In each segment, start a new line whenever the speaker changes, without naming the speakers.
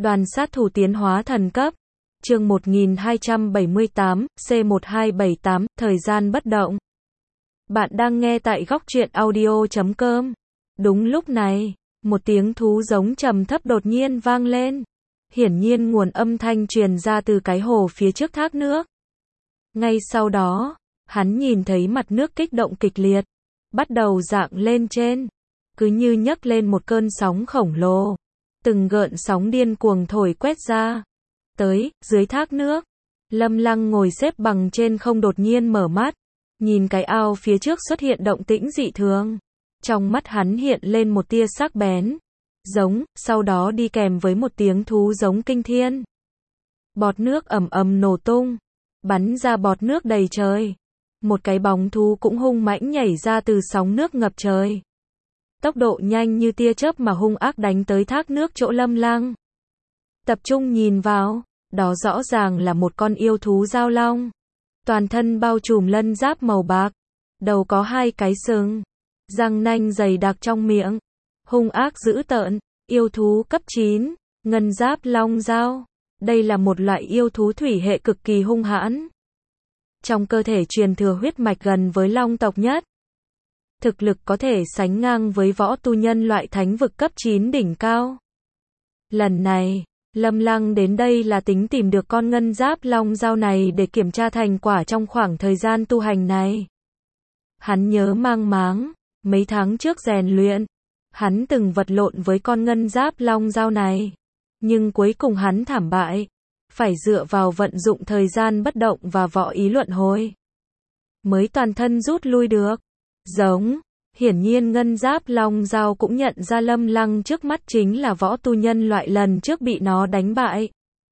Đoàn sát thủ tiến hóa thần cấp. Chương 1278, C1278, thời gian bất động. Bạn đang nghe tại góc truyện audio.com. Đúng lúc này, một tiếng thú giống trầm thấp đột nhiên vang lên. Hiển nhiên nguồn âm thanh truyền ra từ cái hồ phía trước thác nước. Ngay sau đó, hắn nhìn thấy mặt nước kích động kịch liệt, bắt đầu dạng lên trên, cứ như nhấc lên một cơn sóng khổng lồ. Từng gợn sóng điên cuồng thổi quét ra. Tới, dưới thác nước, Lâm Lăng ngồi xếp bằng trên không đột nhiên mở mắt, nhìn cái ao phía trước xuất hiện động tĩnh dị thường. Trong mắt hắn hiện lên một tia sắc bén, giống, sau đó đi kèm với một tiếng thú giống kinh thiên. Bọt nước ầm ầm nổ tung, bắn ra bọt nước đầy trời. Một cái bóng thú cũng hung mãnh nhảy ra từ sóng nước ngập trời. Tốc độ nhanh như tia chớp mà hung ác đánh tới thác nước chỗ Lâm Lăng. Tập trung nhìn vào, đó rõ ràng là một con yêu thú giao long. Toàn thân bao trùm lân giáp màu bạc, đầu có hai cái sừng, răng nanh dày đặc trong miệng, hung ác dữ tợn, yêu thú cấp 9, ngân giáp long dao. Đây là một loại yêu thú thủy hệ cực kỳ hung hãn. Trong cơ thể truyền thừa huyết mạch gần với long tộc nhất. Thực lực có thể sánh ngang với võ tu nhân loại thánh vực cấp 9 đỉnh cao. Lần này, Lâm Lăng đến đây là tính tìm được con ngân giáp long dao này để kiểm tra thành quả trong khoảng thời gian tu hành này. Hắn nhớ mang máng, mấy tháng trước rèn luyện, hắn từng vật lộn với con ngân giáp long dao này. Nhưng cuối cùng hắn thảm bại, phải dựa vào vận dụng thời gian bất động và võ ý luận hồi, mới toàn thân rút lui được. Giống, hiển nhiên ngân giáp long dao cũng nhận ra Lâm Lăng trước mắt chính là võ tu nhân loại lần trước bị nó đánh bại.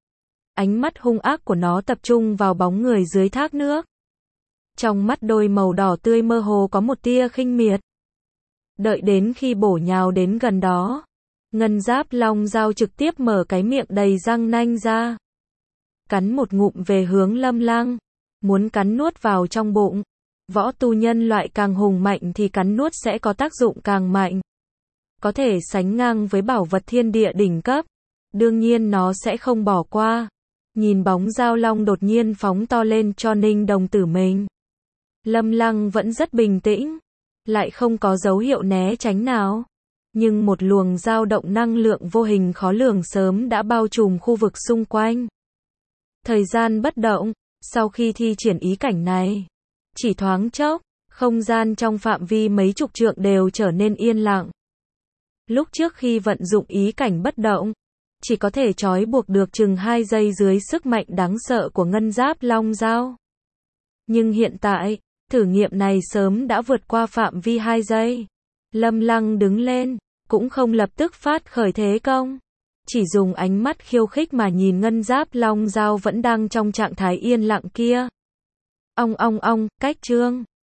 Ánh mắt hung ác của nó tập trung vào bóng người dưới thác nước. Trong mắt đôi màu đỏ tươi mơ hồ có một tia khinh miệt. Đợi đến khi bổ nhào đến gần đó, ngân giáp long dao trực tiếp mở cái miệng đầy răng nanh ra. Cắn một ngụm về hướng Lâm Lăng, muốn cắn nuốt vào trong bụng. Võ tu nhân loại càng hùng mạnh thì cắn nuốt sẽ có tác dụng càng mạnh. Có thể sánh ngang với bảo vật thiên địa đỉnh cấp. Đương nhiên nó sẽ không bỏ qua. Nhìn bóng dao long đột nhiên phóng to lên cho ninh đồng tử mình. Lâm Lăng vẫn rất bình tĩnh. Lại không có dấu hiệu né tránh nào. Nhưng một luồng dao động năng lượng vô hình khó lường sớm đã bao trùm khu vực xung quanh. Thời gian bất động, sau khi thi triển ý cảnh này. Chỉ thoáng chốc, không gian trong phạm vi mấy chục trượng đều trở nên yên lặng. Lúc trước khi vận dụng ý cảnh bất động, chỉ có thể trói buộc được chừng 2 giây dưới sức mạnh đáng sợ của ngân giáp long dao. Nhưng hiện tại, thử nghiệm này sớm đã vượt qua phạm vi 2 giây. Lâm Lăng đứng lên, cũng không lập tức phát khởi thế công. Chỉ dùng ánh mắt khiêu khích mà nhìn ngân giáp long dao vẫn đang trong trạng thái yên lặng kia. Ong ong ong, cách chương.